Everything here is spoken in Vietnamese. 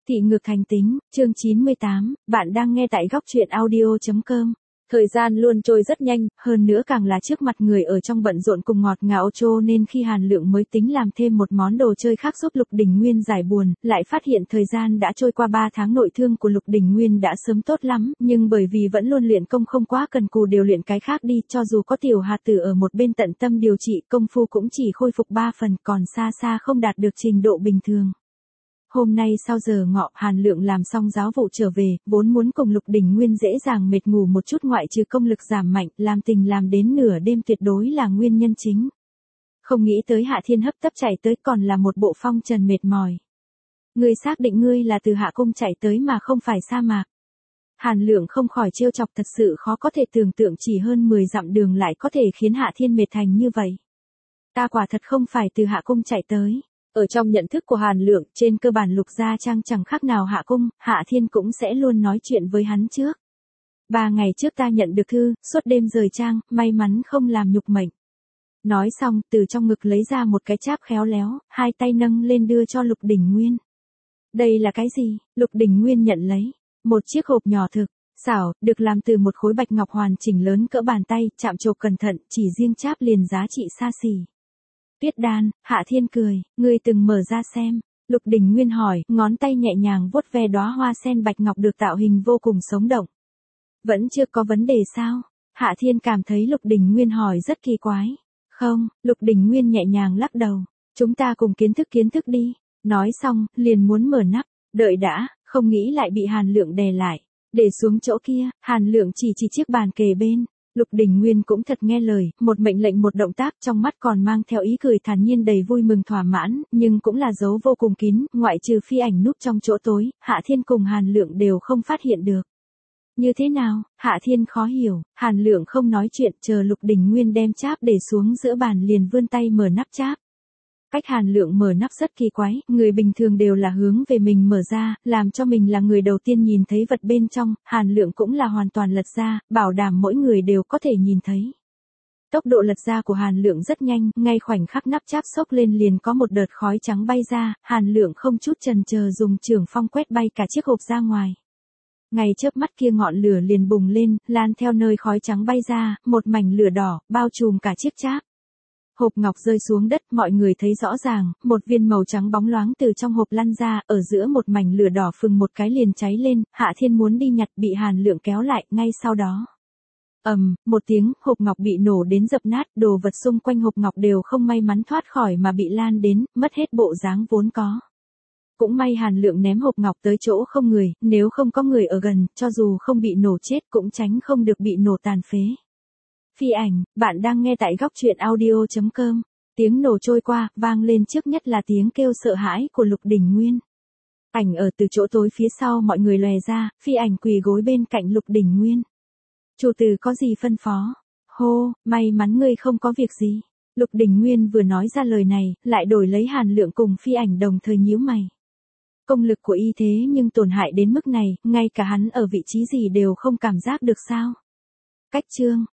Thị ngược thành tính, chương 98, bạn đang nghe tại góc truyện audio.com. Thời gian luôn trôi rất nhanh, hơn nữa càng là trước mặt người ở trong bận rộn cùng ngọt ngào cho nên khi Hàn Lượng mới tính làm thêm một món đồ chơi khác giúp Lục Đình Nguyên giải buồn, lại phát hiện thời gian đã trôi qua 3 tháng nội thương của Lục Đình Nguyên đã sớm tốt lắm, nhưng bởi vì vẫn luôn luyện công không quá cần cù đều luyện cái khác đi, cho dù có Tiểu Hà Tử ở một bên tận tâm điều trị, công phu cũng chỉ khôi phục 3 phần, còn xa xa không đạt được trình độ bình thường. Hôm nay sau giờ ngọ, Hàn Lượng làm xong giáo vụ trở về, vốn muốn cùng Lục Đình Nguyên dễ dàng mệt ngủ một chút ngoại trừ công lực giảm mạnh, làm tình làm đến nửa đêm tuyệt đối là nguyên nhân chính. Không nghĩ tới Hạ Thiên hấp tấp chạy tới còn là một bộ phong trần mệt mỏi. Ngươi xác định ngươi là từ Hạ Cung chạy tới mà không phải sa mạc. Hàn Lượng không khỏi trêu chọc, thật sự khó có thể tưởng tượng chỉ hơn 10 dặm đường lại có thể khiến Hạ Thiên mệt thành như vậy. Ta quả thật không phải từ Hạ Cung chạy tới. Ở trong nhận thức của Hàn Lượng, trên cơ bản Lục Gia Trang chẳng khác nào Hạ Cung, Hạ Thiên cũng sẽ luôn nói chuyện với hắn trước. 3 ngày trước ta nhận được thư, suốt đêm rời trang, may mắn không làm nhục mệnh. Nói xong, từ trong ngực lấy ra một cái cháp khéo léo, hai tay nâng lên đưa cho Lục Đình Nguyên. Đây là cái gì? Lục Đình Nguyên nhận lấy. Một chiếc hộp nhỏ thực, xảo, được làm từ một khối bạch ngọc hoàn chỉnh lớn cỡ bàn tay, chạm trổ cẩn thận, chỉ riêng cháp liền giá trị xa xỉ. Tuyết đan, Hạ Thiên cười, ngươi từng mở ra xem. Lục Đình Nguyên hỏi, ngón tay nhẹ nhàng vuốt ve đóa hoa sen bạch ngọc được tạo hình vô cùng sống động. Vẫn chưa có vấn đề sao? Hạ Thiên cảm thấy Lục Đình Nguyên hỏi rất kỳ quái. Không, Lục Đình Nguyên nhẹ nhàng lắc đầu. Chúng ta cùng kiến thức đi. Nói xong, liền muốn mở nắp. Đợi đã, không nghĩ lại bị Hàn Lượng đè lại. Để xuống chỗ kia, Hàn Lượng chỉ chiếc bàn kề bên. Lục Đình Nguyên cũng thật nghe lời, một mệnh lệnh một động tác, trong mắt còn mang theo ý cười thản nhiên đầy vui mừng thỏa mãn, nhưng cũng là dấu vô cùng kín, ngoại trừ Phi Ảnh núp trong chỗ tối, Hạ Thiên cùng Hàn Lượng đều không phát hiện được. Như thế nào? Hạ Thiên khó hiểu, Hàn Lượng không nói chuyện, chờ Lục Đình Nguyên đem cháp để xuống giữa bàn liền vươn tay mở nắp cháp. Cách Hàn Lượng mở nắp rất kỳ quái, người bình thường đều là hướng về mình mở ra, làm cho mình là người đầu tiên nhìn thấy vật bên trong, Hàn Lượng cũng là hoàn toàn lật ra, bảo đảm mỗi người đều có thể nhìn thấy. Tốc độ lật ra của Hàn Lượng rất nhanh, ngay khoảnh khắc nắp cháp xốc lên liền có một đợt khói trắng bay ra, Hàn Lượng không chút chần chờ dùng chưởng phong quét bay cả chiếc hộp ra ngoài. Ngay chớp mắt kia ngọn lửa liền bùng lên, lan theo nơi khói trắng bay ra, một mảnh lửa đỏ, bao trùm cả chiếc cháp. Hộp ngọc rơi xuống đất, mọi người thấy rõ ràng, một viên màu trắng bóng loáng từ trong hộp lăn ra, ở giữa một mảnh lửa đỏ phừng một cái liền cháy lên, Hạ Thiên muốn đi nhặt bị Hàn Lượng kéo lại, ngay sau đó. Một tiếng, hộp ngọc bị nổ đến dập nát, đồ vật xung quanh hộp ngọc đều không may mắn thoát khỏi mà bị lan đến, mất hết bộ dáng vốn có. Cũng may Hàn Lượng ném hộp ngọc tới chỗ không người, nếu không có người ở gần, cho dù không bị nổ chết cũng tránh không được bị nổ tàn phế. Phi Ảnh, bạn đang nghe tại góc truyện audio.com. Tiếng nổ trôi qua, vang lên trước nhất là tiếng kêu sợ hãi của Lục Đình Nguyên. Ảnh ở từ chỗ tối phía sau mọi người lòe ra, Phi Ảnh quỳ gối bên cạnh Lục Đình Nguyên. Chủ tử có gì phân phó? Hô, may mắn ngươi không có việc gì. Lục Đình Nguyên vừa nói ra lời này, lại đổi lấy Hàn Lượng cùng Phi Ảnh đồng thời nhíu mày. Công lực của y thế nhưng tổn hại đến mức này, ngay cả hắn ở vị trí gì đều không cảm giác được sao? Cách chương.